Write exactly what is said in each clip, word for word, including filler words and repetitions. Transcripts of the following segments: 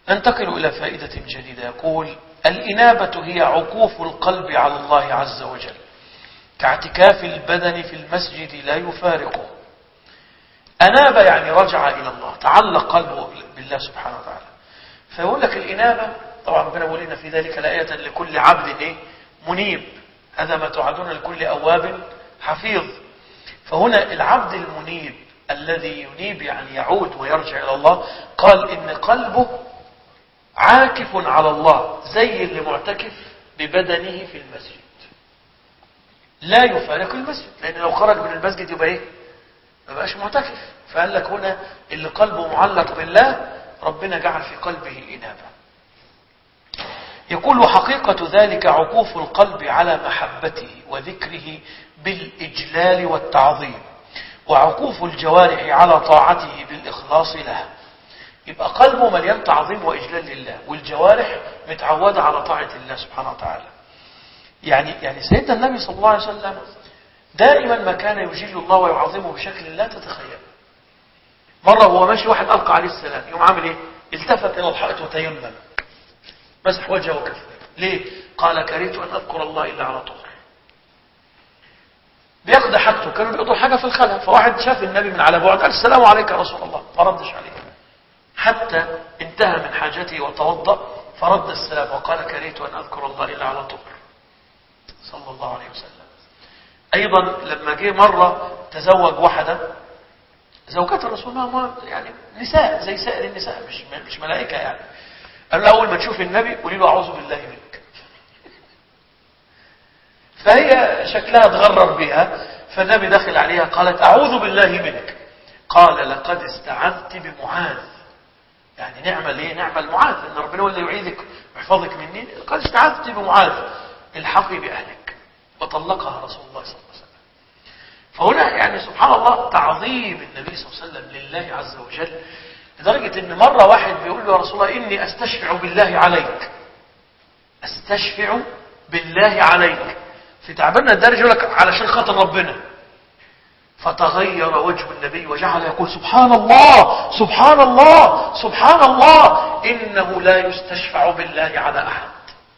ننتقل إلى فائدة جديدة. يقول: الإنابة هي عكوف القلب على الله عز وجل كاعتكاف البدن في المسجد لا يفارقه. أناب يعني رجع إلى الله، تعلق قلبه بالله سبحانه وتعالى. فيقول لك الإنابة، طبعا ربنا يقول لنا في ذلك لآية لكل عبد إيه؟ منيب، هذا ما توعدون لكل أواب حفيظ. فهنا العبد المنيب الذي ينيب يعني يعود ويرجع إلى الله، قال إن قلبه عاكف على الله زي اللي معتكف ببدنه في المسجد لا يفارق المسجد، لأن لو خرج من المسجد يبقى إيه؟ ما بقاش معتكف. فقال لك هنا اللي قلبه معلق بالله ربنا جعل في قلبه إنابة. يقول: وحقيقة ذلك عكوف القلب على محبته وذكره بالإجلال والتعظيم، وعكوف الجوارح على طاعته بالإخلاص له. يبقى قلبه مليان تعظيم وإجلال لله، والجوارح متعودة على طاعة الله سبحانه وتعالى. يعني يعني سيدنا النبي صلى الله عليه وسلم دائما ما كان يجل الله ويعظمه بشكل لا تتخيل. مرة هو ماشي واحد ألقى عليه السلام، يوم عامل إيه؟ التفت إلى الحائط وتيمم، مسح وجهه وكفه. ليه؟ قال: كرهت أن أذكر الله إلا على طهر. بياخد حاجته، كانوا بيقضوا حاجة في الخلاء، فواحد شاف النبي من على بعد قال: السلام عليك يا رسول الله، ما ردش عليه حتى انتهى من حاجته وتوضأ فرد السلام وقال: كرهت أن أذكر الله إلا على طهر، صلى الله عليه وسلم. أيضا لما جه مرة تزوج واحدة زوجات الرسول، ما يعني نساء زي سائر النساء، مش مش ملائكة يعني. قال له: أول ما تشوف النبي قولي له أعوذ بالله منك. فهي شكلها تغرر بها، فالنبي دخل عليها قالت: أعوذ بالله منك. قال: لقد استعذت بمعاذ. يعني نعمل ايه؟ نعمل معاذ، ان ربنا هو اللي يعيذك ويحفظك مني. قد استعذت بمعاذ، الحقي بأهلك. وطلقها رسول الله صلى الله عليه وسلم. فهنا يعني سبحان الله تعظيم النبي صلى الله عليه وسلم لله عز وجل، لدرجة ان مرة واحد بيقول له: يا رسول الله إني أستشفع بالله عليك، أستشفع بالله عليك. في تعبيرنا الدارج يقول لك علشان خاطر ربنا. فتغير وجه النبي وجعل يقول: سبحان الله سبحان الله سبحان الله، إنه لا يستشفع بالله على أحد.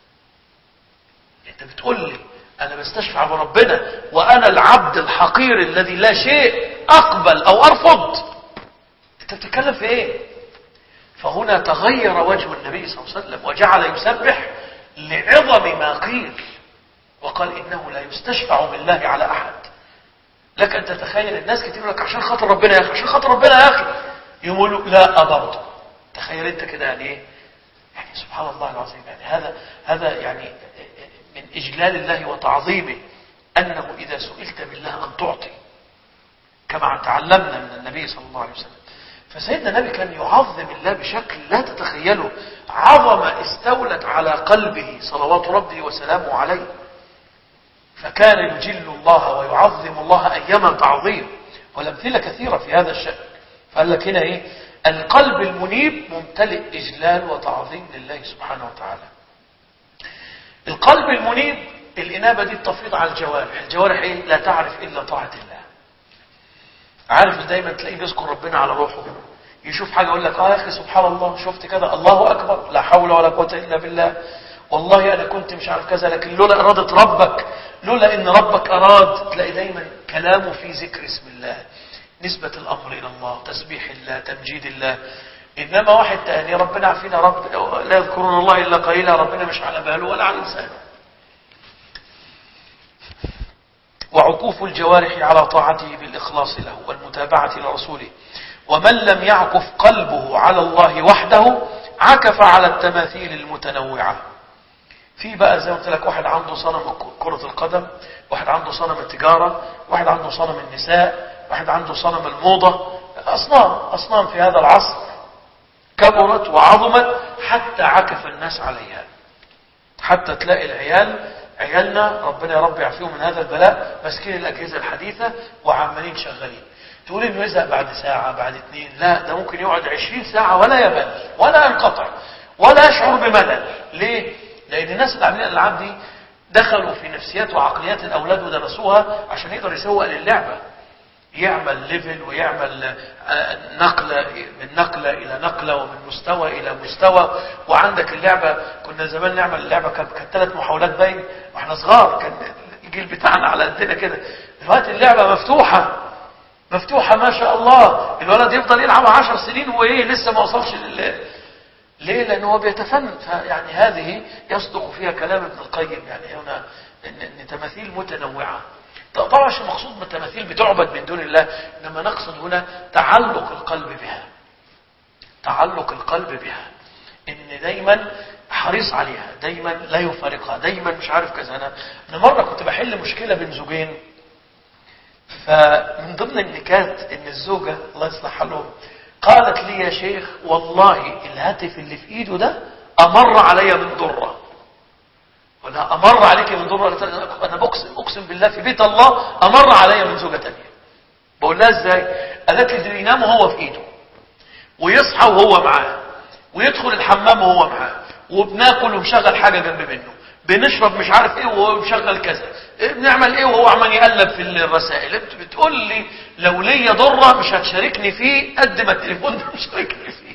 أنت بتقول لي أنا بستشفع بربنا وأنا العبد الحقير الذي لا شيء أقبل أو أرفض، أنت بتتكلم في إيه؟ فهنا تغير وجه النبي صلى الله عليه وسلم وجعل يسبح لعظم ما قيل، وقال: إنه لا يستشفع بالله على أحد. لك أن تتخيل الناس كتير لك عشان خاطر ربنا يا أخي، عشان خاطر ربنا يا أخي، يقولوا لا برضه. تخيل أنت كده يعني إيه؟ يعني سبحان الله العظيم. يعني هذا هذا يعني من إجلال الله وتعظيمه، أنه إذا سئلت بالله أن تعطي، كما تعلمنا من النبي صلى الله عليه وسلم. فسيدنا النبي كان يعظم الله بشكل لا تتخيله، عظمة استولت على قلبه صلوات ربه وسلامه عليه، فكان يجل الله ويعظم الله أيما تعظيم. والأمثلة كثيرة في هذا الشأن. فقال لك هنا إيه؟ القلب المنيب ممتلئ إجلال وتعظيم لله سبحانه وتعالى. القلب المنيب الإنابة دي تفيض على الجوارح. الجوارح إيه؟ لا تعرف إلا طاعة الله. عارف دايما تلاقيه بيذكر ربنا على روحه، يشوف حاجة يقول لك: آه يا أخي سبحان الله، شفت كذا، الله أكبر، لا حول ولا قوة إلا بالله، والله أنا كنت مش عارف كذا، لكن لولا إرادة ربك، لولا إن ربك أراد. تلاقي دايما كلامه في ذكر اسم الله، نسبة الأمر إلى الله، تسبيح الله، تمجيد الله. إنما واحد تاني ربنا عافينا، رب لا يذكرون الله إلا قليلا، ربنا مش على باله ولا على لسانه. وعكوف الجوارح على طاعته بالإخلاص له والمتابعة لرسوله. ومن لم يعكف قلبه على الله وحده عكف على التماثيل المتنوعة. في بقى زي ما قلت لك واحد عنده صنم كرة القدم، واحد عنده صنم التجارة، واحد عنده صنم النساء، واحد عنده صنم الموضة. أصنام أصنام في هذا العصر كبرت وعظمت حتى عكف الناس عليها. حتى تلاقي العيال عيالنا ربنا يا رب يعافيهم من هذا البلاء ماسكين الأجهزة الحديثة وعمالين شغالين. تقول انه يزهق بعد ساعة بعد اتنين، لا ده ممكن يقعد عشرين ساعة ولا يمل ولا ينقطع ولا يشعر بملل. ليه؟ لأن الناس اللي عاملين الألعاب دي دخلوا في نفسيات وعقليات الأولاد ودرسوها عشان يقدر يسوق للعبة. يعمل ليفل ويعمل نقلة من نقلة إلى نقلة ومن مستوى إلى مستوى. وعندك اللعبة كنا زمان نعمل اللعبة كانت ثلاث محاولات باين واحنا صغار، كان الجيل بتاعنا على قدنا كده. دلوقتي اللعبة مفتوحة مفتوحة ما شاء الله، الولد يفضل يلعب عشر سنين وإيه لسه ما وصلش لل... ليه؟ لأنه هو بيتفنن. فيعني هذه يصدق فيها كلام ابن القيم، يعني هنا إن تماثيل متنوعة. طبعا مش المقصود من التماثيل بتعبد من دون الله، إنما نقصد هنا تعلق القلب بها، تعلق القلب بها، إن دايما حريص عليها، دايما لا يفارقها، دايما مش عارف كذا. أنا أنا مرة كنت بحل مشكلة بين زوجين، فمن ضمن النكات إن الزوجة الله يصلح حالهم قالت لي يا شيخ والله الهاتف اللي في إيده ده أمر علي من ضرة. ولا أمر عليك من ضرة؟ أنا بقسم أقسم بالله في بيت الله أمر علي من زوجة تانية. بقول لها إزاي؟ قالت لي ينام وهو في إيده، ويصحى وهو معاه، ويدخل الحمام وهو معاه، وبناكل ومشغل حاجة جنب منه، بنشرب مش عارف ايه وهو مشغل كذا، بنعمل ايه وهو عمال يقلب في الرسائل. انت بتقول لي لو ليا ضرة مش هتشاركني فيه قد ما التليفون ده مشاركني فيه.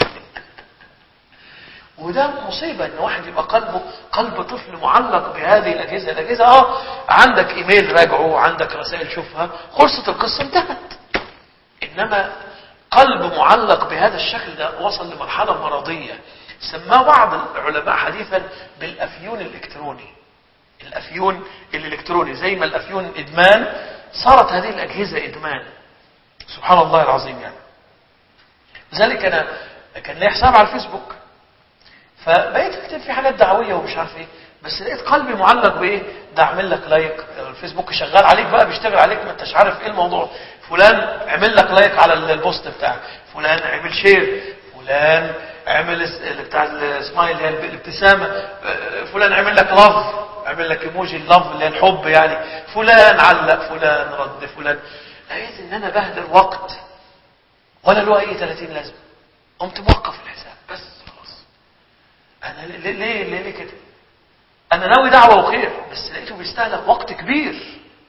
وده مصيبة ان واحد يبقى قلبه قلب طفل معلق بهذه الاجهزة. الاجهزة اه عندك ايميل راجعه، عندك رسائل شوفها، خلصت القصة انتهت. انما قلب معلق بهذا الشكل ده وصل لمرحلة مرضية سماه بعض العلماء حديثا بالافيون الالكتروني. الافيون الالكتروني زي ما الافيون ادمان، صارت هذه الاجهزة ادمان. سبحان الله العظيم. يعني لذلك انا كان لي حساب على الفيسبوك، فبقيت اكتب في حاجات دعوية ومش عارف ايه، بس لقيت قلبي معلق بايه؟ ده اعمل لك لايك، الفيسبوك شغال عليك بقى، بيشتغل عليك ما انتش عارف ايه الموضوع. فلان عمل لك لايك على البوست بتاعك، فلان عمل شير، فلان عمل بتاع السمايل اللي هي الابتسامة، فلان عمل لك لاف، عمل لك ايموجي اللاف اللي هي الحب يعني، فلان علق، فلان رد، فلان. لقيت ان انا بهدر وقت ولا له اي ثلاثين لازمه. قمت موقف الحساب بس خلاص. انا ليه ليه ليه, ليه كده؟ انا ناوي دعوه وخير، بس لقيته بيستهلك وقت كبير،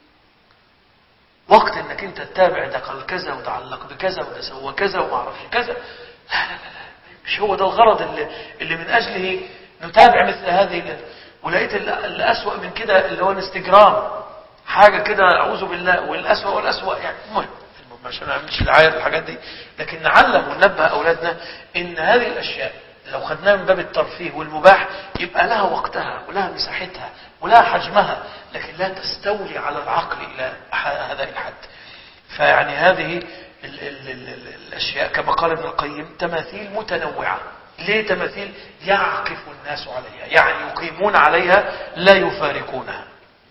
وقت انك انت تتابع ده قال كذا وتعلق بكذا وده سوى كذا وما اعرفش كذا. لا لا لا مش هو ده الغرض اللي, اللي من اجله نتابع مثل هذه. ولقيت الاسوأ من كده اللي هو الانستجرام، حاجه كده اعوذ بالله. والاسوأ والاسوأ يعني المهم عشان ما نعملش العايه الحاجات دي، لكن نعلم وننبه اولادنا ان هذه الاشياء لو خدناها من باب الترفيه والمباح يبقى لها وقتها ولها مساحتها ولها حجمها، لكن لا تستولي على العقل الى هذا الحد. فيعني هذه ال ال ال ال الاشياء كما قال ابن القيم تماثيل متنوعه. ليه تماثيل؟ يعكف الناس عليها، يعني يقيمون عليها لا يفارقونها.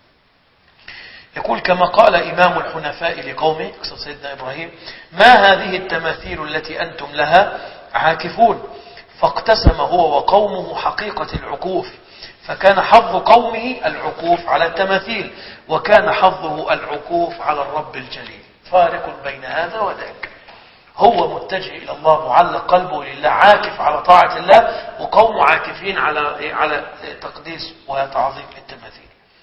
يقول كما قال إمام الحنفاء لقومه، قصة سيدنا إبراهيم: ما هذه التماثيل التي أنتم لها عاكفون؟ فاقتسم هو وقومه حقيقة العكوف، فكان حظ قومه العكوف على التماثيل، وكان حظه العكوف على الرب الجليل. فارق بين هذا وذاك. هو متجه إلى الله، معلق قلبه لله، عاكف على طاعة الله، وقوم عاكفين على على تقديس وتعظيم التماثيل.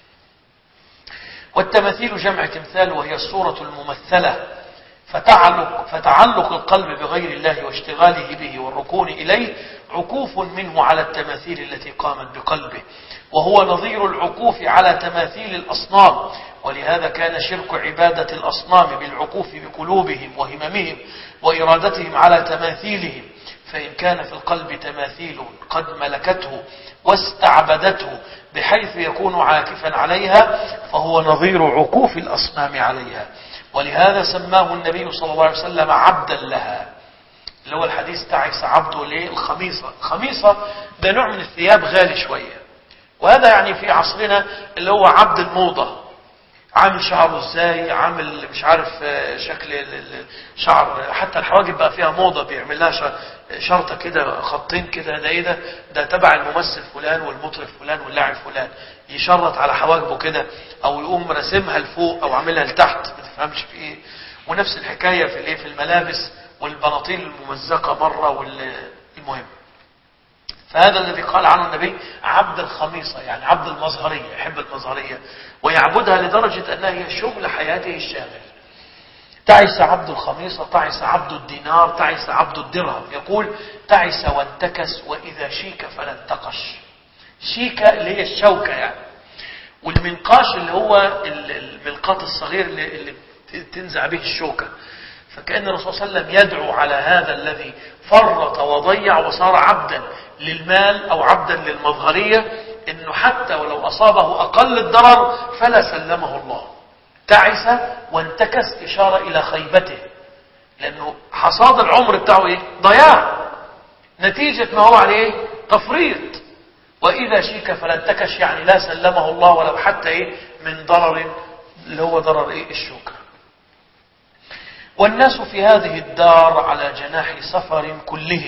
والتماثيل جمع تمثال، وهي الصورة الممثلة، فتعلق, فتعلق القلب بغير الله واشتغاله به والركون إليه عكوف منه على التماثيل التي قامت بقلبه، وهو نظير العكوف على تماثيل الأصنام. ولهذا كان شرك عبادة الأصنام بالعكوف بقلوبهم وهممهم وإرادتهم على تماثيلهم. فإن كان في القلب تماثيل قد ملكته واستعبدته بحيث يكون عاكفا عليها، فهو نظير عكوف الأصنام عليها. ولهذا سماه النبي صلى الله عليه وسلم عبدا لها، اللي هو الحديث تعس عبده ليه الخميصة. الخميصة ده نوع من الثياب غالي شوية، وهذا يعني في عصرنا اللي هو عبد الموضة، عامل شعره ازاي، عامل مش عارف شكل الشعر، حتى الحواجب بقى فيها موضة، بيعمل لها شرطة كده، خطين كده، ده ايه ده؟ ده تبع الممثل فلان والمطرب فلان واللاعب فلان، يشرط على حواجبه كده، او يقوم رسمها لفوق او عاملها لتحت، ما تفهمش في ايه. ونفس الحكاية في الايه، في الملابس والبناطيل الممزقة مرة والمهم. فهذا الذي قال عنه النبي عبد الخميصة، يعني عبد المظهرية، يحب المظهرية ويعبدها لدرجة أنها هي شغل حياته الشاغل. تعس عبد الخميصة، تعس عبد الدينار، تعس عبد الدرهم. يقول تعس وانتكس وإذا شيك فلا انتقش. شيكة اللي هي الشوكة يعني، والمنقاش اللي هو الملقاط الصغير اللي تنزع به الشوكة. فكأن الرسول صلى الله عليه وسلم يدعو على هذا الذي فرط وضيع وصار عبدا للمال أو عبدا للمظهرية، إنه حتى ولو أصابه أقل الضرر فلا سلمه الله. تعس وانتكس إشارة إلى خيبته، لأنه حصاد العمر بتاعه إيه؟ ضياع، نتيجة ما هو عليه تفريط. وإذا شيك فلا انتكش، يعني لا سلمه الله ولو حتى إيه من ضرر اللي هو ضرر إيه؟ الشوكة. والناس في هذه الدار على جناح سفر كلهم،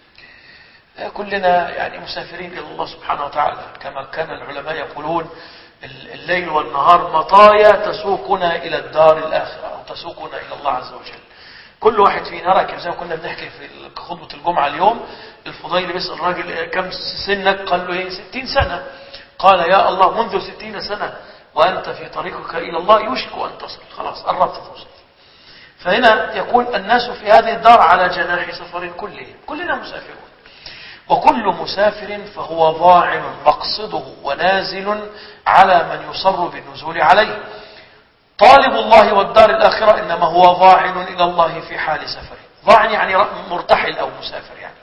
كلنا يعني مسافرين إلى الله سبحانه وتعالى، كما كان العلماء يقولون الليل والنهار مطايا تسوقنا إلى الدار الآخرة أو تسوقنا إلى الله عز وجل. كل واحد فينا راكب، زي ما كنا بنحكي في خطبة الجمعة اليوم، الفضيل بيسأل الراجل كم سنك؟ قال له ايه؟ ستين سنة. قال يا الله منذ ستين سنة وأنت في طريقك إلى الله يوشك أن تصل، خلاص قربت توصل. فهنا يقول الناس في هذه الدار على جناح سفر كلهم، كلنا مسافرون، وكل مسافر فهو ضاعن مقصده ونازل على من يصر بالنزول عليه. طالب الله والدار الآخرة إنما هو ضاعن إلى الله في حال سفره. ضاعن يعني مرتحل أو مسافر يعني،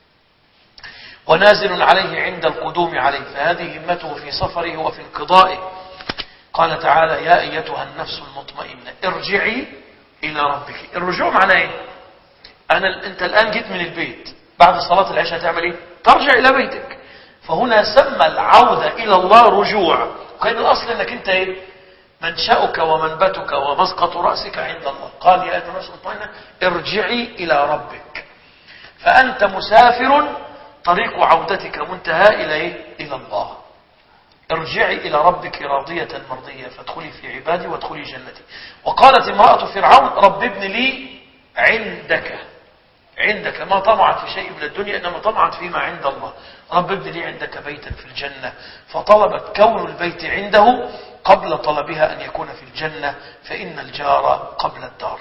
ونازل عليه عند القدوم عليه، فهذه همته في سفره وفي انقضائه. قال تعالى يا أيتها النفس المطمئنة ارجعي إلى ربك. الرجوع معناه إيه؟ أنا أنت الآن جيت من البيت، بعد صلاة العشاء تعمل إيه؟ ترجع إلى بيتك. فهنا سمى العودة إلى الله رجوع، وكان الأصل أنك أنت إيه؟ منشأك ومنبتك ومسقط رأسك عند الله. قال يا أيها النفس المطمئنة ارجعي إلى ربك. فأنت مسافر، طريق عودتك منتهى إلى إيه؟ إلى الله. ارجعي إلى ربك راضية مرضية فادخلي في عبادي وادخلي جنتي. وقالت امرأة فرعون رب ابن لي عندك. عندك ما طمعت في شيء من الدنيا، إنما طمعت فيما عند الله. رب ابن لي عندك بيتا في الجنة، فطلبت كون البيت عنده قبل طلبها أن يكون في الجنة، فإن الجار قبل الدار.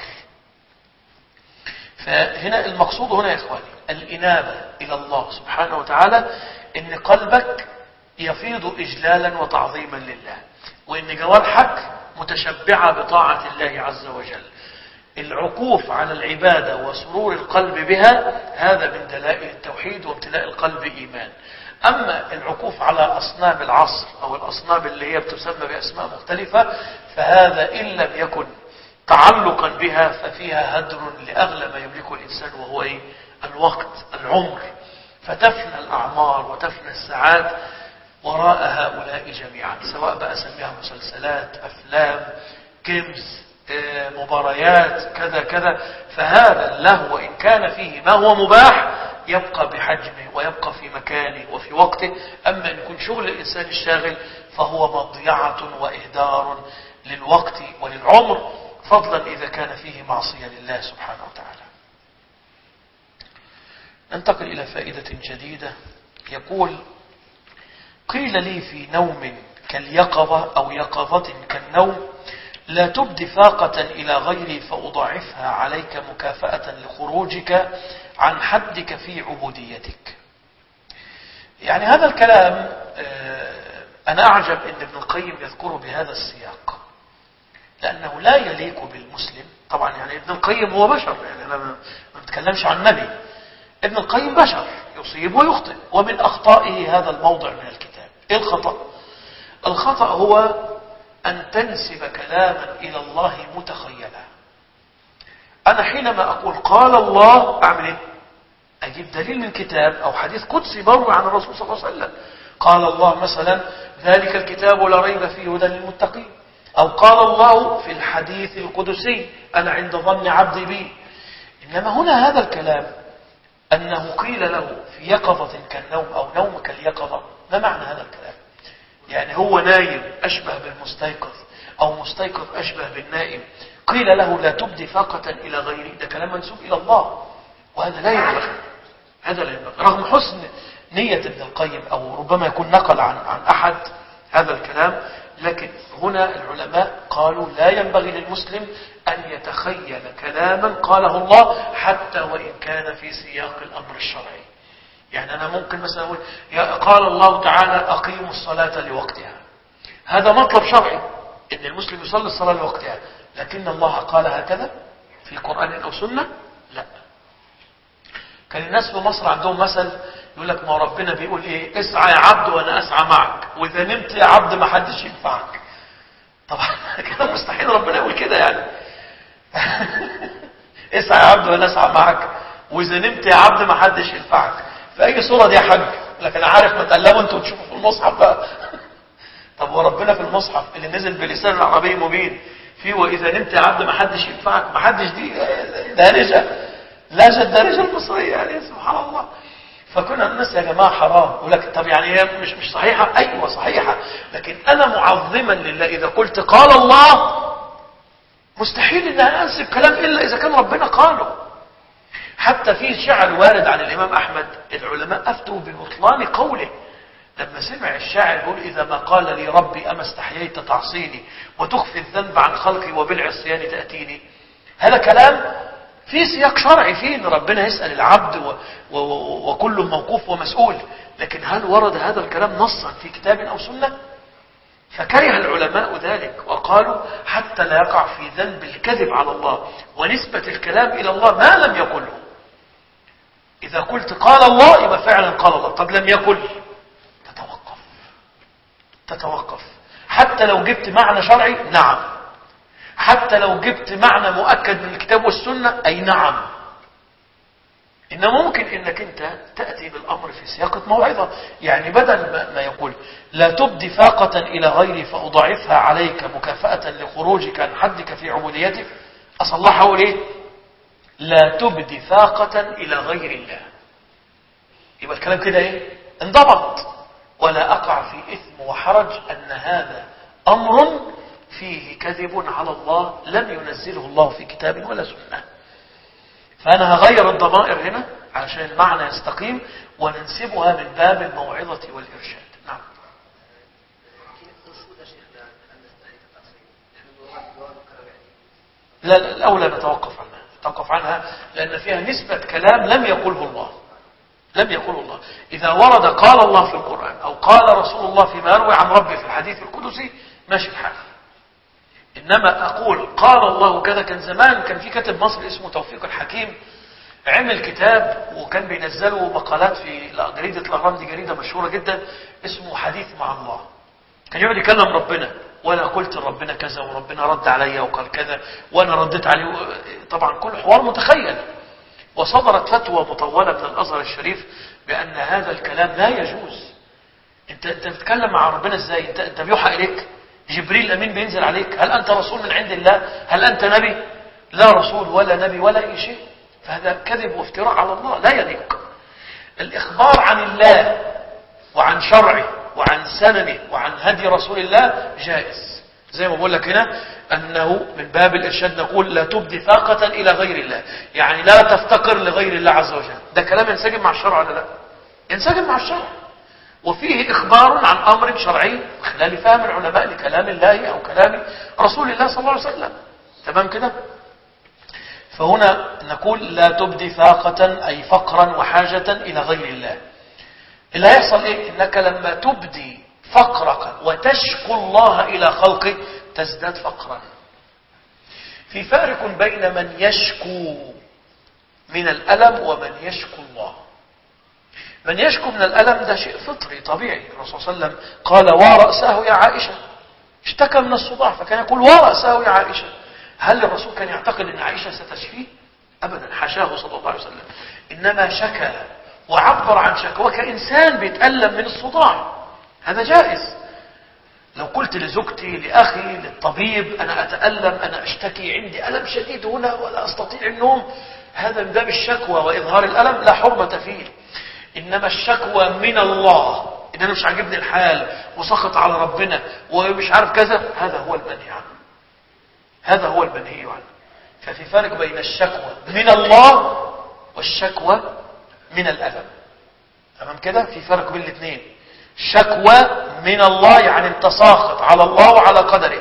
فهنا المقصود هنا يا إخواني الإنابة إلى الله سبحانه وتعالى، إن قلبك يفيض إجلالا وتعظيما لله، وإن جوارحك متشبعة بطاعة الله عز وجل. العكوف على العبادة وسرور القلب بها هذا من دلائل التوحيد وامتلاء القلب إيمان. أما العكوف على أصنام العصر أو الأصنام اللي هي بتسمى بأسماء مختلفة، فهذا إن لم يكن تعلقا بها ففيها هدر لأغلى ما يملكه الإنسان، وهو إيه؟ الوقت، العمر. فتفنى الأعمار وتفنى الساعات وراء هؤلاء جميعا، سواء بقى سميها مسلسلات، أفلام، جيمز، مباريات، كذا كذا. فهذا اللهو وإن كان فيه ما هو مباح يبقى بحجمه ويبقى في مكانه وفي وقته. أما إن يكون شغل الإنسان الشاغل فهو مضيعة وإهدار للوقت وللعمر، فضلا إذا كان فيه معصية لله سبحانه وتعالى. ننتقل إلى فائدة جديدة. يقول قيل لي في نوم كاليقظة أو يقظة كالنوم لا تبدي فاقة إلى غيري فأضاعفها عليك مكافأة لخروجك عن حدك في عبوديتك. يعني هذا الكلام أنا أعجب أن ابن القيم يذكره بهذا السياق، لأنه لا يليق بالمسلم. طبعا يعني ابن القيم هو بشر، يعني أنا ما بتكلمش عن نبي. ابن القيم بشر يصيب ويخطئ، ومن أخطائه هذا الموضع من الكتاب. إيه الخطأ؟ الخطأ هو أن تنسب كلاما إلى الله متخيلا. أنا حينما أقول قال الله أعمل إيه؟ أجيب دليل من كتاب أو حديث قدسي مروي عن الرسول صلى الله عليه وسلم. قال الله مثلا ذلك الكتاب لا ريب فيه هدى للمتقين، أو قال الله في الحديث القدسي أنا عند ظن عبدي بي. إنما هنا هذا الكلام أنه قيل له في يقظة كالنوم أو نوم كاليقظة. ما معنى هذا الكلام؟ يعني هو نايم أشبه بالمستيقظ أو مستيقظ أشبه بالنائم. قيل له لا تبدي فاقة إلى غيري، ده كلام منسوب إلى الله، وهذا لا ينبغي. هذا لا ينبغي رغم حسن نية ابن القيم، أو ربما يكون نقل عن عن أحد هذا الكلام، لكن هنا العلماء قالوا لا ينبغي للمسلم أن يتخيل كلاما قاله الله حتى وإن كان في سياق الأمر الشرعي. يعني أنا ممكن مثلا أقول قال الله تعالى أقيموا الصلاة لوقتها، هذا مطلب شرعي إن المسلم يصلي الصلاة لوقتها، لكن الله قال هكذا في قرآن أو سنة؟ لا. كان الناس في مصر عندهم مثل يقول لك ما ربنا بيقول إيه؟ اسعى يا عبد وأنا أسعى معك، وإذا نمت يا عبد ما حدش ينفعك. طبعا كده مستحيل ربنا يقول كده يعني. اسعى يا عبد وأنا أسعى معك، وإذا نمت يا عبد ما حدش ينفعك. في أي صورة دي يا حاج؟ لكن عارف ما تقلبوا أنتوا وتشوفوا في المصحف بقى. طب وربنا في المصحف اللي نزل بلسان العربي مبين فيه وإذا نمت يا عبد ما حدش ينفعك، ما حدش دي دارجة، لاجة الدارجة المصرية يعني سبحان الله. فكنا الناس يا جماعة حرام. يقول لك طب يعني هي مش مش صحيحة؟ أيوة صحيحة، لكن أنا معظما لله إذا قلت قال الله مستحيل إن أنا أنسب كلام إلا إذا كان ربنا قاله. حتى في شعر وارد عن الإمام أحمد العلماء أفتوا ببطلان قوله لما سمع الشاعر يقول إذا ما قال لي ربي أما استحييت تعصيني وتخفي الذنب عن خلقي وبالعصيان تأتيني. هذا كلام في سياق شرعي فيه ان ربنا يسأل العبد و... و... وكل موقوف ومسؤول، لكن هل ورد هذا الكلام نصا في كتاب أو سنة؟ فكره العلماء ذلك وقالوا حتى لا يقع في ذنب الكذب على الله ونسبة الكلام إلى الله ما لم يقله. إذا قلت قال الله يبقى فعلا قال الله، طب لم يقل تتوقف تتوقف حتى لو جبت معنى شرعي نعم، حتى لو جبت معنى مؤكد من الكتاب والسنة أي نعم. إنه ممكن إنك أنت تأتي بالأمر في سياقة موعظة، يعني بدل ما يقول لا تبدي فاقة إلى غيري فأضاعفها عليك مكافأة لخروجك عن حدك في عبوديتك، أصلحه ليه؟ لا تبدي فاقة إلى غير الله. يبقى الكلام كده إيه؟ انضبط، ولا أقع في إثم وحرج أن هذا أمر فيه كذب على الله لم ينزله الله في كتاب ولا سنة. فأنا هغير الضمائر هنا عشان المعنى يستقيم وننسبها من باب الموعظة والإرشاد. نعم. لا الأولى نتوقف عنها نتوقف عنها لأن فيها نسبة كلام لم يقله الله لم يقله الله. إذا ورد قال الله في القرآن أو قال رسول الله فيما يروي عن ربه في الحديث القدسي ماشي الحال. إنما أقول قال الله كذا. كان زمان كان في كاتب مصري اسمه توفيق الحكيم عمل كتاب وكان بينزله مقالات في جريدة الأهرام، دي جريدة مشهورة جدا، اسمه حديث مع الله. كان يقعد يكلم ربنا وأنا قلت ربنا كذا وربنا رد عليا وقال كذا وأنا رديت عليه، طبعا كل حوار متخيل. وصدرت فتوى مطولة من الأزهر الشريف بأن هذا الكلام لا يجوز. أنت أنت بتتكلم مع ربنا إزاي؟ أنت أنت بيوحى إليك، جبريل الأمين بينزل عليك، هل أنت رسول من عند الله؟ هل أنت نبي؟ لا رسول ولا نبي ولا أي شيء. فهذا كذب وافتراء على الله لا يليق. الإخبار عن الله وعن شرعه وعن سننه وعن هدي رسول الله جائز، زي ما بقول لك هنا أنه من باب الإرشاد نقول لا تبدي فاقة إلى غير الله، يعني لا تفتقر لغير الله عز وجل. ده كلام ينسجم مع الشرع ولا لا؟ ينسجم مع الشرع، وفيه إخبار عن أمر شرعي خلال فهم العلماء لكلام الله أو كلام رسول الله صلى الله عليه وسلم. تمام كده؟ فهنا نقول لا تبدي فاقة أي فقرا وحاجة إلى غير الله. اللي هيحصل إيه؟ إنك لما تبدي فقرك وتشكو الله إلى خلقه تزداد فقرا. في فارق بين من يشكو من الألم ومن يشكو الله. من يشكو من الألم ده شيء فطري طبيعي. الرسول صلى الله عليه وسلم قال ورأسه يا عائشة، اشتكى من الصداع فكان يقول ورأسه يا عائشة. هل الرسول كان يعتقد أن عائشة ستشفيه؟ أبدا، حاشاه صلى الله عليه وسلم. إنما شكى وعبر عن شكوى كإنسان بيتألم من الصداع، هذا جائز. لو قلت لزوجتي لأخي للطبيب أنا أتألم أنا أشتكي عندي ألم شديد هنا ولا أستطيع النوم، هذا من باب الشكوى وإظهار الألم لا حرمة فيه. إنما الشكوى من الله إن أنا مش عاجبني الحال وسخط على ربنا ومش عارف كذا، هذا هو المنهي عنه هذا هو المنهي عنه. ففي فرق بين الشكوى من الله والشكوى من الألم. تمام كده؟ في فرق بين الاثنين. شكوى من الله يعني انت ساخط على الله وعلى قدره.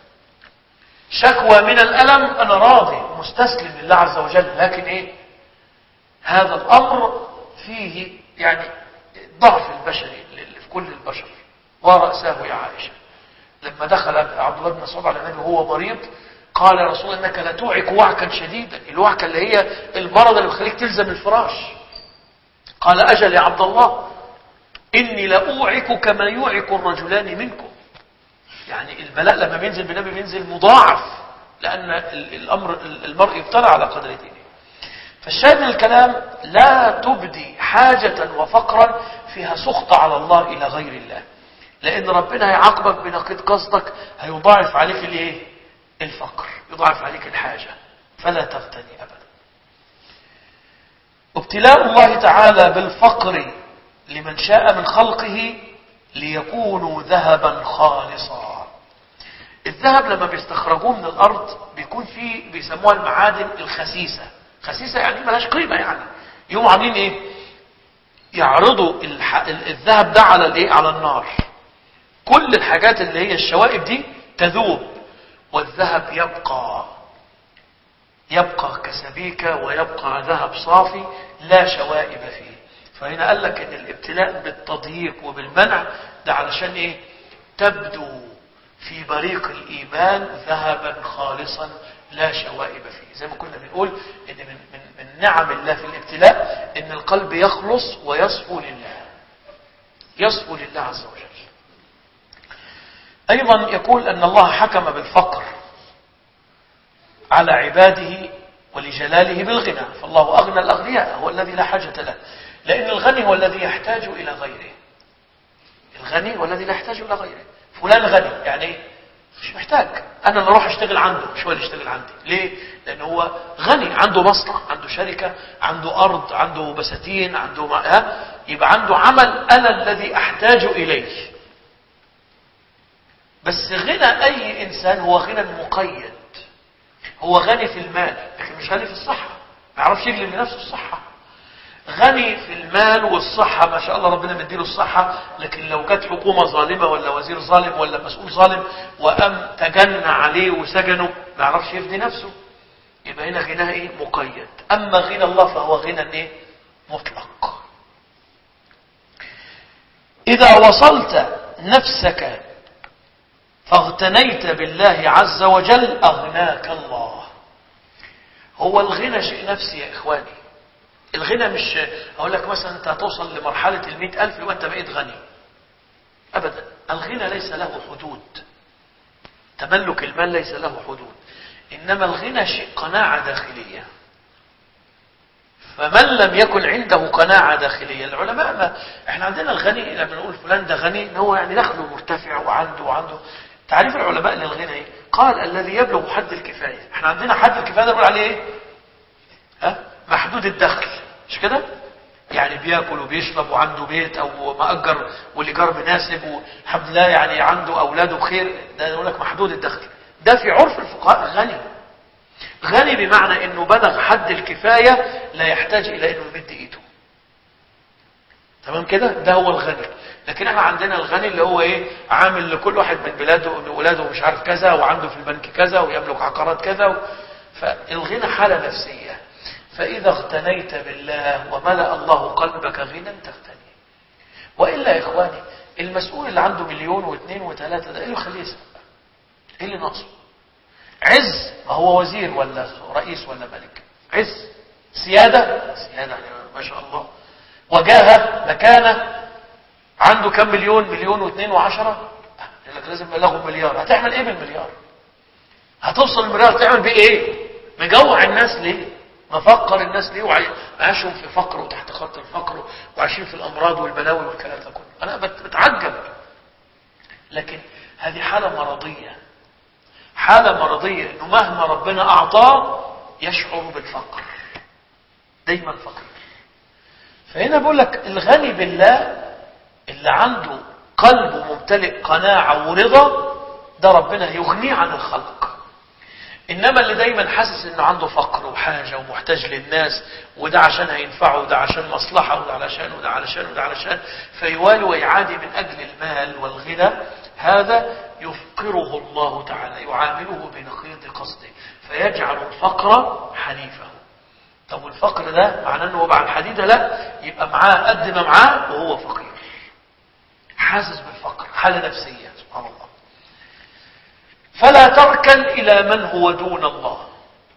شكوى من الألم أنا راضي مستسلم لله عز وجل، لكن إيه هذا الأمر فيه يعني ضعف البشري في كل البشر. ورأساه يا عائشة لما دخل عبد الله بن مسعود على النبي وهو مريض قال يا رسول انك لا توعك وعكا شديدا. الوعكة اللي هي المرض اللي بيخليك تلزم الفراش. قال اجل يا عبد الله اني لاوعك كما يوعك الرجلان منكم. يعني البلاء لما بينزل بالنبي بينزل مضاعف، لان الامر المرء يبتلى على قدر دينه. فالشاهد من الكلام لا تبدي حاجة وفقرا فيها سخط على الله الى غير الله، لان ربنا هيعاقبك بنقيض قصدك، هيضاعف عليك الايه الفقر، يضاعف عليك الحاجة، فلا تغتني ابدا. ابتلاء الله تعالى بالفقر لمن شاء من خلقه ليكونوا ذهبا خالصا. الذهب لما بيستخرجوه من الارض بيكون فيه بيسموها المعادن الخسيسة. خسيسة يعني ملهاش قيمة، يعني يقوموا عاملين ايه يعرضوا الذهب ده على الايه على النار. كل الحاجات اللي هي الشوائب دي تذوب والذهب يبقى يبقى كسبيكة ويبقى ذهب صافي لا شوائب فيه. فهنا قال لك ان الابتلاء بالتضييق وبالمنع ده علشان ايه تبدو في بريق الايمان ذهبا خالصا لا شوائب فيه. زي ما كنا بنقول ان من, من, من نعم الله في الابتلاء ان القلب يخلص ويصفو لله، يصفو لله عز وجل. ايضا يقول ان الله حكم بالفقر على عباده ولجلاله بالغنى، فالله اغنى الاغنياء هو الذي لا حاجة له، لان الغني هو الذي يحتاج الى غيره. الغني هو الذي لا يحتاج الى غيره. فلان غني يعني مش محتاج انا اللي اروح اشتغل عنده، مش هو اللي يشتغل عندي. ليه؟ لان هو غني، عنده مصنع، عنده شركة، عنده ارض، عنده بساتين، عنده ها يبقى عنده عمل انا الذي احتاج اليه. بس غنى اي انسان هو غنى مقيد. هو غني في المال لكن مش غني في الصحة، ما يعرفش يجلب لنفسه الصحة. غني في المال والصحة ما شاء الله ربنا مديله الصحة، لكن لو جت حكومة ظالمة ولا وزير ظالم ولا مسؤول ظالم وأم تجنى عليه وسجنه ما يعرفش يفدي نفسه، يبقى هنا غناه ايه مقيد. اما غنى الله فهو غنى ايه مطلق. اذا وصلت نفسك فاغتنيت بالله عز وجل اغناك الله. هو الغنى شيء نفسي يا اخواني. الغنى مش اقول لك مثلا انت هتوصل لمرحلة المئة الف وانت بقيت غني، ابدا. الغنى ليس له حدود، تملك المال ليس له حدود، انما الغنى شيء قناعة داخلية. فمن لم يكن عنده قناعة داخلية، العلماء ما احنا عندنا الغني لما نقول فلان ده غني ان هو يعني دخله مرتفع وعنده وعنده تعريف العلماء للغنى ايه؟ قال الذي يبلغ حد الكفاية. احنا عندنا حد الكفاية ده بنقول عليه ايه؟ ها؟ محدود الدخل، مش كده؟ يعني بياكل وبيشرب وعنده بيت او مأجر والايجار مناسب والحمد لله يعني عنده اولاده بخير، ده يقول لك محدود الدخل. ده في عرف الفقهاء غني. غني بمعنى انه بلغ حد الكفاية لا يحتاج الى انه يمد ايده. تمام كده؟ ده هو الغني. لكن احنا عندنا الغني اللي هو ايه؟ عامل لكل واحد من بلاده ولاده مش عارف كذا وعنده في البنك كذا ويملك عقارات كذا و... فالغنى حالة نفسية. فإذا اغتنيت بالله وملأ الله قلبك غنى تغتني. وإلا يا إخواني المسؤول اللي عنده مليون واثنين وثلاثة ده إيه اللي يخليه يسرق؟ إيه اللي ناقصه؟ عز، ما هو وزير ولا رئيس ولا ملك، عز، سيادة، سيادة يعني ما شاء الله، وجاهة، مكانة، عنده كم مليون؟ مليون واثنين وعشرة، يقول لك لازم بلغه مليار. هتعمل ايه بالمليار؟ هتوصل المليار تعمل بيه ايه؟ مجوع الناس ليه؟ مفقر الناس ليه؟ وعايشهم في فقر وتحت خط الفقر وعايشين في الامراض والبلاوي والكلام ده كله. انا بتعجب. لكن هذه حالة مرضية، حالة مرضية انه مهما ربنا اعطاه يشعر بالفقر، دايما فقير. فهنا بقول لك الغني بالله اللي عنده قلبه ممتلئ قناعة ورضا ده ربنا يغنيه عن الخلق. إنما اللي دايما حاسس إنه عنده فقر وحاجة ومحتاج للناس، وده عشان هينفعه وده عشان مصلحة وده علشان وده علشان وده علشان، فيوالي ويعادي من أجل المال والغنى، هذا يفقره الله تعالى، يعامله بنقيض قصده، فيجعل الفقر حليفه. طب والفقر ده معناه انه وضع الحديدة؟ لا، يبقى معاه قد ما معاه وهو فقير، حاسس بالفقر، حالة نفسية. سبحان الله. فلا تركن إلى من هو دون الله،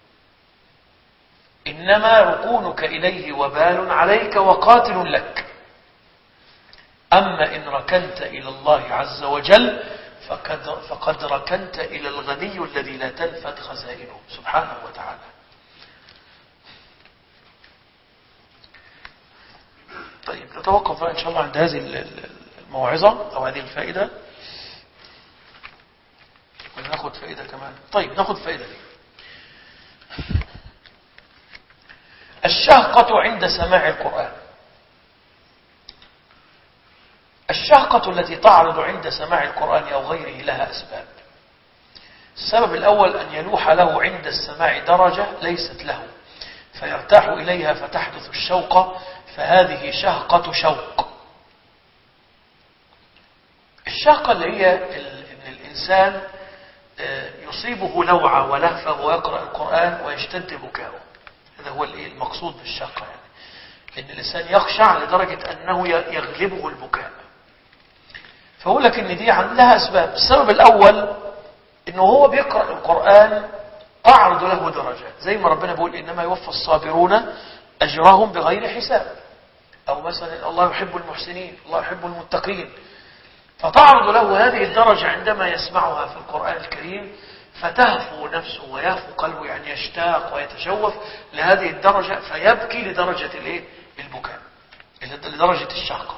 إنما ركونك إليه وبال عليك وقاتل لك. أما إن ركنت إلى الله عز وجل فقد, فقد ركنت إلى الغني الذي لا تنفد خزائنه سبحانه وتعالى. طيب نتوقف إن شاء الله عند هذه الموعظة أو هذه الفائدة، وناخد فائدة كمان. طيب ناخد فائدة دي. الشهقة عند سماع القرآن. الشهقة التي تعرض عند سماع القرآن أو غيره لها أسباب. السبب الأول أن يلوح له عند السماع درجة ليست له فيرتاح إليها فتحدث الشوق، فهذه شهقة شوق. الشهقة اللي هي أن الإنسان يصيبه لوعة ولهفة ويقرأ القرآن ويشتد بكاؤه، هذا هو المقصود بالشهقة، يعني أن الإنسان يخشع لدرجة أنه يغلبه البكاء. فأقول لك أن دي لها أسباب. السبب الأول أنه هو بيقرأ القرآن تعرض له درجات، زي ما ربنا بيقول إنما يوفى الصابرون أجرهم بغير حساب، أو مثلا الله يحب المحسنين، الله يحب المتقين، فتعرض له هذه الدرجة عندما يسمعها في القرآن الكريم، فتهفو نفسه ويهفو قلبه، يعني يشتاق ويتشوف لهذه الدرجة، فيبكي لدرجة الايه؟ البكاء، لدرجة الشهقة.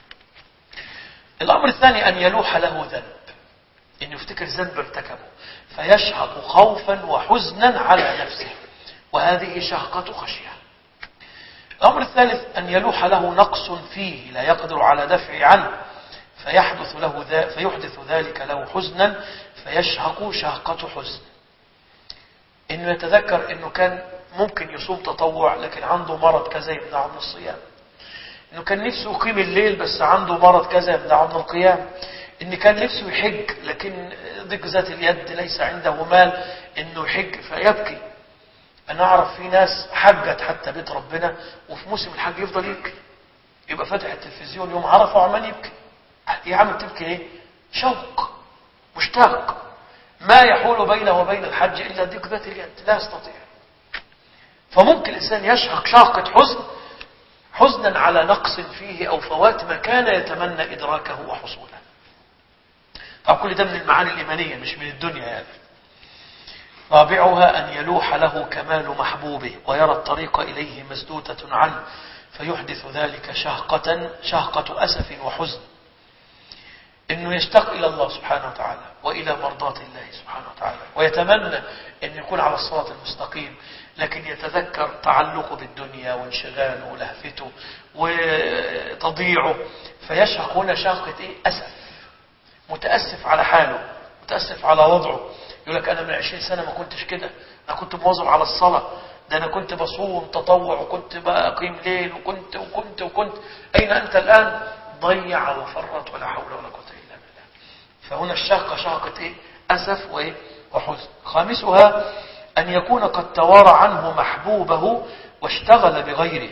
الأمر الثاني أن يلوح له ذنب، أن يفتكر ذنب ارتكبه فيشهق خوفا وحزنا على نفسه، وهذه شهقة خشية. الأمر الثالث أن يلوح له نقص فيه لا يقدر على دفع عنه فيحدث له ذا فيحدث ذلك له حزنا فيشهق شهقة حزن. إنه يتذكر إنه كان ممكن يصوم تطوع لكن عنده مرض كذا يمنعه من الصيام، إنه كان نفسه يقيم الليل بس عنده مرض كذا يمنعه من القيام، إن كان نفسه يحج لكن ضيق ذات اليد ليس عنده مال إنه يحج فيبكي. أنا أعرف في ناس حجت حتى بيت ربنا وفي موسم الحج يفضل يبكي، يبقى فاتح التلفزيون يوم عرفة وعمال يبكي. يا عم تبكي ليه؟ شوق، مشتاق، ما يحول بينه وبين الحج إلا ضيق ذات اليد، لا يستطيع. فممكن الإنسان يشهق شهقة حزن، حزنا على نقص فيه أو فوات ما كان يتمنى إدراكه وحصوله. طبعا كل ده من المعاني الإيمانية مش من الدنيا يعني. رابعها أن يلوح له كمال محبوبه ويرى الطريق إليه مسدودة عنه فيحدث ذلك شهقة شهقة أسف وحزن، إنه يشتاق إلى الله سبحانه وتعالى وإلى مرضاة الله سبحانه وتعالى، ويتمنى أن يكون على الصراط المستقيم، لكن يتذكر تعلقه بالدنيا وانشغاله ولهفته وتضيعه، فيشهق هنا شهقة إيه؟ أسف، متأسف على حاله، متأسف على وضعه. يقول لك أنا من عشرين سنة ما كنتش كده، أنا كنت مواظب على الصلاة، ده أنا كنت بصوم تطوع وكنت بقيم ليل وكنت وكنت وكنت أين أنت الآن؟ ضيع وفرط ولا حول ولا قوة إلا بالله. فهنا الشهقة شهقة إيه؟ أسف وإيه؟ وحزن. خامسها أن يكون قد توارى عنه محبوبه واشتغل بغيره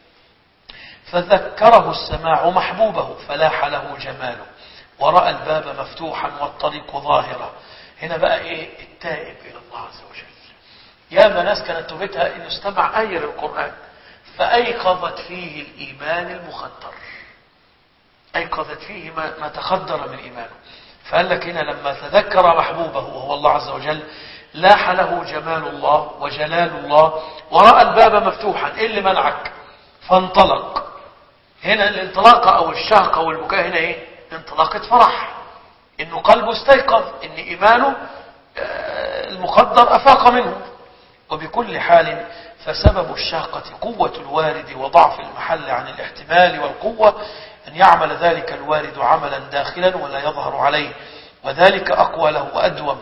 فذكره السماع محبوبه فلاح له جماله ورأى الباب مفتوحا والطريق ظاهرة. هنا بقى إيه؟ التائب إلى الله عز وجل. يا ما ناس كانت توبتها إنه استمع آية للقرآن فأيقظت فيه الإيمان المخدر، أيقظت فيه ما, ما تخدر من إيمانه. فقال لك هنا لما تذكر محبوبه وهو الله عز وجل لاح له جمال الله وجلال الله ورأى الباب مفتوحا. إيه اللي منعك؟ فانطلق. هنا الانطلاقة أو الشهقة أو البكاء هنا إيه؟ انطلاقة فرح، إنه قلبه استيقظ، إن إيمانه المخدر أفاق منه. وبكل حال فسبب الشهقة قوة الوارد وضعف المحل عن الاحتمال والقوة، أن يعمل ذلك الوارد عملا داخلا ولا يظهر عليه، وذلك أقوى له وأدوم،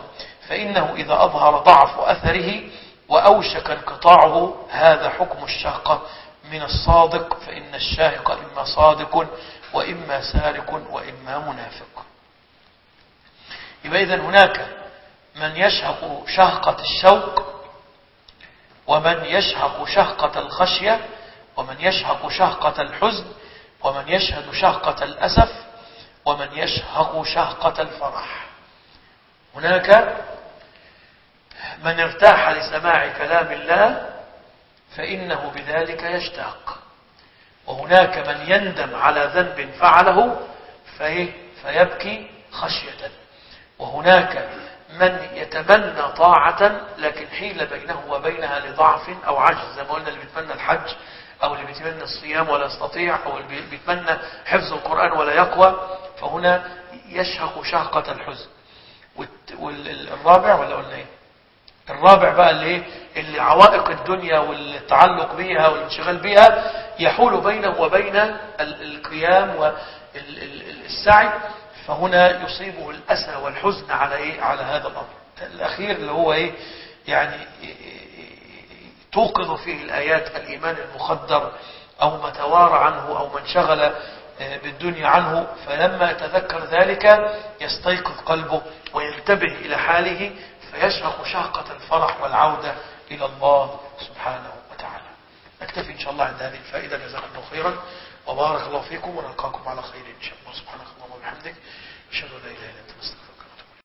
فإنه إذا أظهر ضعف أثره وأوشك انقطاعه هذا حكم الشاقة من الصادق، فإن الشاهق إما صادق وإما سارق وإما منافق. يبقى إذن هناك من يشهق شهقة الشوق، ومن يشهق شهقة الخشية، ومن يشهق شهقة الحزن، ومن يشهد شهقة الأسف، ومن يشهق شهقة الفرح. هناك من ارتاح لسماع كلام الله فإنه بذلك يشتاق، وهناك من يندم على ذنب فعله فيبكي خشية، وهناك من يتمنى طاعة لكن حيل بينه وبينها لضعف أو عجز، زي ما قلنا اللي بيتمنى الحج أو اللي بيتمنى الصيام ولا يستطيع، أو اللي بيتمنى حفظ القرآن ولا يقوى، فهنا يشهق شهقة الحزن. والرابع ولا قلنا ايه؟ الرابع بقى اللي ايه؟ اللي عوائق الدنيا والتعلق بها والانشغال بها يحول بينه وبين القيام والسعي، فهنا يصيبه الأسى والحزن على ايه؟ على هذا الأمر. الأخير اللي هو ايه؟ يعني توقظ فيه الآيات الإيمان المخدر، أو ما توارى عنه أو من شغل بالدنيا عنه، فلما يتذكر ذلك يستيقظ قلبه وينتبه إلى حاله فيشهق شهقة الفرح والعودة إلى الله سبحانه وتعالى. نكتفي إن شاء الله عند هذه الفائدة. جزاكم الله خيرا وبارك الله فيكم، ونلقاكم على خير إن شاء الله. سبحانك اللهم وبحمدك، أشهد أن لا إله إلا أنت.